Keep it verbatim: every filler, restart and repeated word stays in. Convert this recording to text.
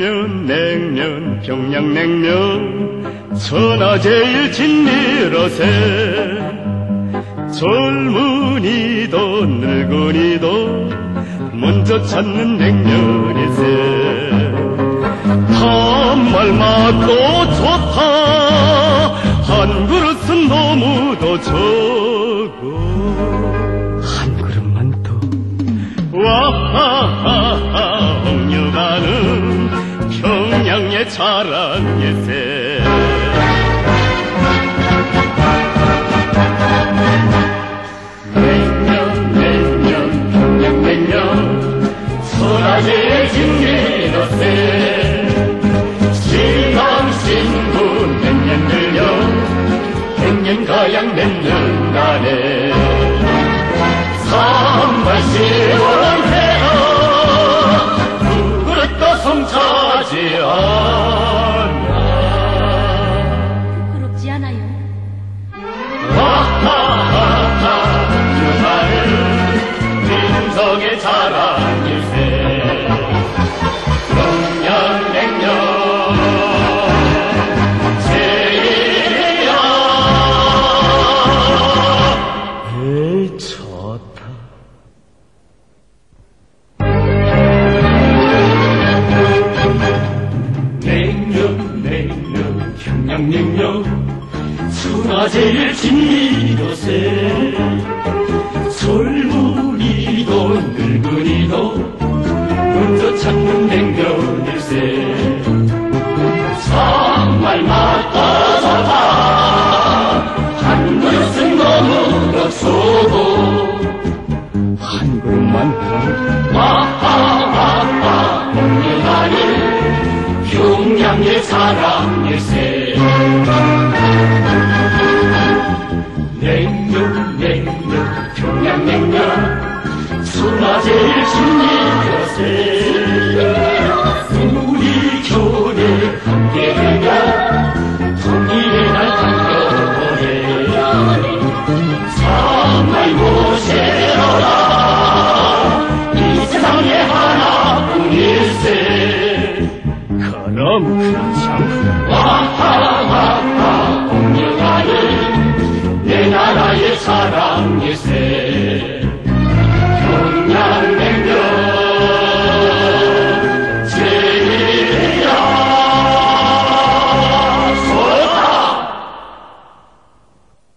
냉면 냉면 평양냉면 천하제일 진미러세 젊은이도 늙은이도 먼저 찾는 냉면이세 한말 맛도 좋다 한 그릇은 너무도 적어 한 그릇만 더 와하하하 옥류가는 평양의 자랑일세 냉면 냉면 평양냉면 천하제일 진미러세 신앙신부 냉면 들려 백년가양 냉면 가네 삼발 시원해라 두 그릇도 성차지 않아 부끄럽지 않아요. 하하하하 유하는 민족의 자랑일세 평양냉면 제일이야 에이 좋다 냉면 냉면 평양냉면 천하제일 진미러세 젊은이도 늙은이도 먼저 찾는 냉면일세 정말 맛도 좋다 한 그릇은 너무도 좋고 한 그릇만 더 와하하하 옥류가는 평양의 자랑일세 냉면 냉면 평양냉면 천하제일 진미러세 우리 교대 함께 되면 통일의 날 반겨보네 정말 모셔라 이 세상에 하나뿐일세 그럼 그렇지 않고 와하하하 옥류가는 내 나라의 사랑일세